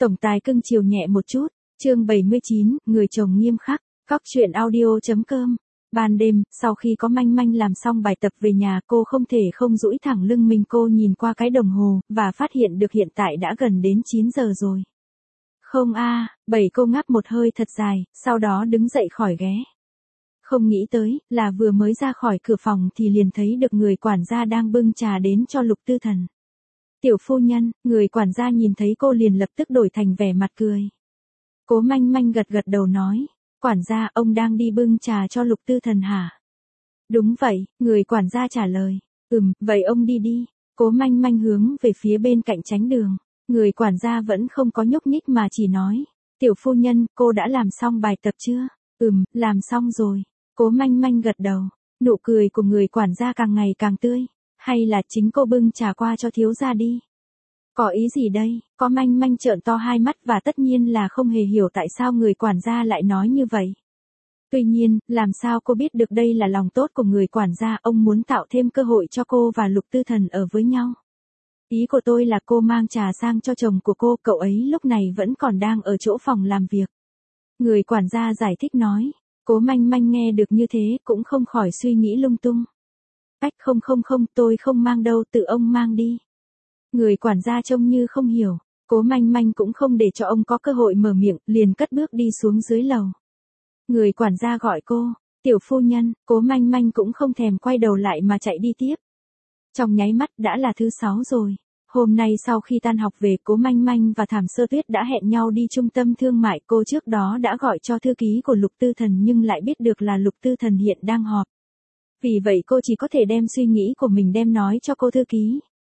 Tổng tài cưng chiều nhẹ một chút, chương 79, người chồng nghiêm khắc, Cóc truyện audio.com. Ban đêm, sau khi có Manh Manh làm xong bài tập về nhà, cô không thể không duỗi thẳng lưng mình. Cô nhìn qua cái đồng hồ, và phát hiện được hiện tại đã gần đến 9 giờ rồi. Không a, cô ngáp một hơi thật dài, sau đó đứng dậy khỏi ghế. Không nghĩ tới, là vừa mới ra khỏi cửa phòng thì liền thấy được người quản gia đang bưng trà đến cho Lục Tư Thần. Tiểu phu nhân, người quản gia nhìn thấy cô liền lập tức đổi thành vẻ mặt cười. Cố Manh Manh gật gật đầu nói, quản gia, ông đang đi bưng trà cho Lục Tư Thần hả? Đúng vậy, người quản gia trả lời. Vậy ông đi đi. Cố Manh Manh hướng về phía bên cạnh tránh đường. Người quản gia vẫn không có nhúc nhích mà chỉ nói, tiểu phu nhân, cô đã làm xong bài tập chưa? Làm xong rồi. Cố Manh Manh gật đầu. Nụ cười của người quản gia càng ngày càng tươi. Hay là chính cô bưng trà qua cho thiếu gia đi? Có ý gì đây? Có Manh Manh trợn to hai mắt và tất nhiên là không hề hiểu tại sao người quản gia lại nói như vậy. Tuy nhiên, làm sao cô biết được đây là lòng tốt của người quản gia, ông muốn tạo thêm cơ hội cho cô và Lục Tư Thần ở với nhau. Ý của tôi là cô mang trà sang cho chồng của cô, cậu ấy lúc này vẫn còn đang ở chỗ phòng làm việc. Người quản gia giải thích nói. Cố Manh Manh nghe được như thế cũng không khỏi suy nghĩ lung tung. Không, tôi không mang đâu, tự ông mang đi. Người quản gia trông như không hiểu, Cố Manh Manh cũng không để cho ông có cơ hội mở miệng, liền cất bước đi xuống dưới lầu. Người quản gia gọi cô, tiểu phu nhân, Cố Manh Manh cũng không thèm quay đầu lại mà chạy đi tiếp. Trong nháy mắt đã là thứ 6 rồi. Hôm nay sau khi tan học về, Cố Manh Manh và Thảm Sơ Tuyết đã hẹn nhau đi trung tâm thương mại. Cô trước đó đã gọi cho thư ký của Lục Tư Thần nhưng lại biết được là Lục Tư Thần hiện đang họp. Vì vậy cô chỉ có thể đem suy nghĩ của mình đem nói cho cô thư ký.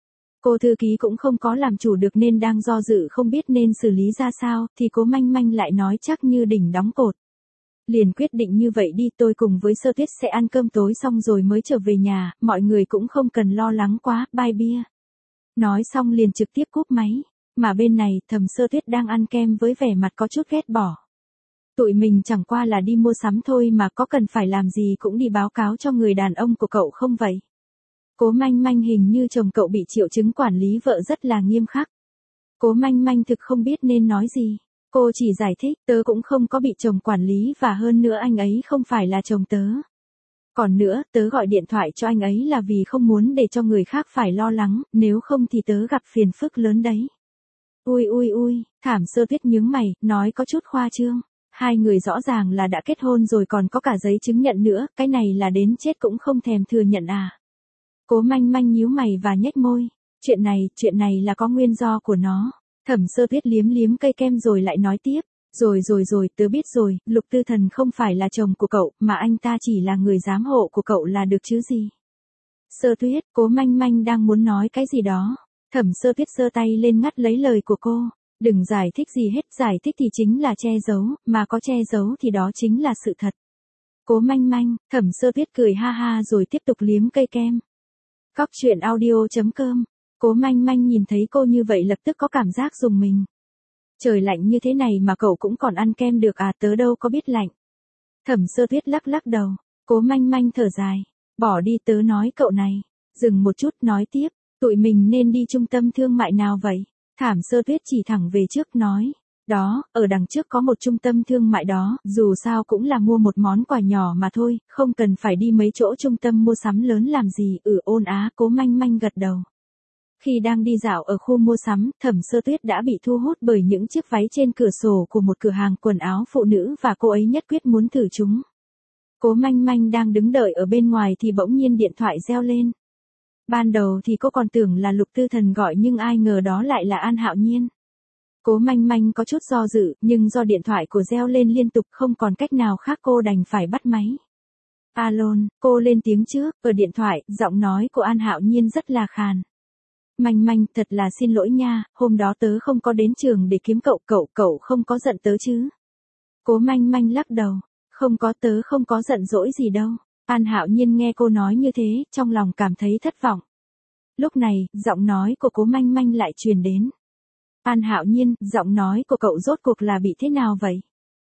Cô thư ký cũng không có làm chủ được nên đang do dự không biết nên xử lý ra sao, thì Cố Manh Manh lại nói chắc như đỉnh đóng cột. Liền quyết định như vậy đi, tôi cùng với Sơ Tuyết sẽ ăn cơm tối xong rồi mới trở về nhà, mọi người cũng không cần lo lắng quá, bye bia. Nói xong liền trực tiếp cúp máy, mà bên này Thẩm Sơ Tuyết đang ăn kem với vẻ mặt có chút ghét bỏ. Tụi mình chẳng qua là đi mua sắm thôi mà có cần phải làm gì cũng đi báo cáo cho người đàn ông của cậu không vậy? Cố Manh Manh hình như chồng cậu bị triệu chứng quản lý vợ rất là nghiêm khắc. Cố Manh Manh thực không biết nên nói gì. Cô chỉ giải thích, tớ cũng không có bị chồng quản lý và hơn nữa anh ấy không phải là chồng tớ. Còn nữa, tớ gọi điện thoại cho anh ấy là vì không muốn để cho người khác phải lo lắng, nếu không thì tớ gặp phiền phức lớn đấy. Ui, Thảm Sơ Tuyết nhướng mày, nói có chút khoa trương. Hai người rõ ràng là đã kết hôn rồi còn có cả giấy chứng nhận nữa, cái này là đến chết cũng không thèm thừa nhận à. Cố Manh Manh nhíu mày và nhếch môi. Chuyện này là có nguyên do của nó. Thẩm Sơ Tuyết liếm cây kem rồi lại nói tiếp. Rồi, tớ biết rồi, Lục Tư Thần không phải là chồng của cậu, mà anh ta chỉ là người giám hộ của cậu là được chứ gì. Sơ Tuyết, Cố Manh Manh đang muốn nói cái gì đó. Thẩm Sơ Tuyết giơ tay lên ngắt lấy lời của cô. Đừng giải thích gì hết, giải thích thì chính là che giấu, mà có che giấu thì đó chính là sự thật. Cố Manh Manh, Thẩm Sơ Tuyết cười ha ha rồi tiếp tục liếm cây kem. Cóc truyện audio.com. Cố Manh Manh nhìn thấy cô như vậy lập tức có cảm giác rùng mình. Trời lạnh như thế này mà cậu cũng còn ăn kem được à, tớ đâu có biết lạnh. Thẩm Sơ Tuyết lắc đầu. Cố Manh Manh thở dài. Bỏ đi, tớ nói cậu này. Dừng một chút nói tiếp. Tụi mình nên đi trung tâm thương mại nào vậy? Thảm Sơ Tuyết chỉ thẳng về trước nói. Đó, ở đằng trước có một trung tâm thương mại đó, dù sao cũng là mua một món quà nhỏ mà thôi, không cần phải đi mấy chỗ trung tâm mua sắm lớn làm gì. Ôn á, Cố Manh Manh gật đầu. Khi đang đi dạo ở khu mua sắm, Thẩm Sơ Tuyết đã bị thu hút bởi những chiếc váy trên cửa sổ của một cửa hàng quần áo phụ nữ và cô ấy nhất quyết muốn thử chúng. Cố Manh Manh đang đứng đợi ở bên ngoài thì bỗng nhiên điện thoại reo lên. Ban đầu thì cô còn tưởng là Lục Tư Thần gọi nhưng ai ngờ đó lại là An Hạo Nhiên. Cố Manh Manh có chút do dự, nhưng do điện thoại của reo lên liên tục không còn cách nào khác cô đành phải bắt máy. Alo, cô lên tiếng trước, ở điện thoại, giọng nói của An Hạo Nhiên rất là khàn. Manh Manh, thật là xin lỗi nha, hôm đó tớ không có đến trường để kiếm cậu không có giận tớ chứ? Cố Manh Manh lắc đầu, tớ không có giận dỗi gì đâu. An Hạo Nhiên nghe cô nói như thế, trong lòng cảm thấy thất vọng. Lúc này, giọng nói của Cố Manh Manh lại truyền đến. An Hạo Nhiên, giọng nói của cậu rốt cuộc là bị thế nào vậy?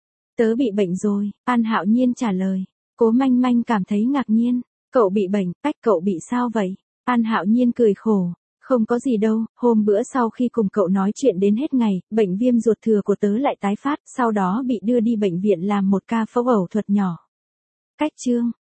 Tớ bị bệnh rồi, An Hạo Nhiên trả lời. Cố Manh Manh cảm thấy ngạc nhiên. Cậu bị bệnh, cậu bị sao vậy? An Hạo Nhiên cười khổ. Không có gì đâu, hôm bữa sau khi cùng cậu nói chuyện đến hết ngày, bệnh viêm ruột thừa của tớ lại tái phát, sau đó bị đưa đi bệnh viện làm một ca phẫu ẩu thuật nhỏ. Cách chương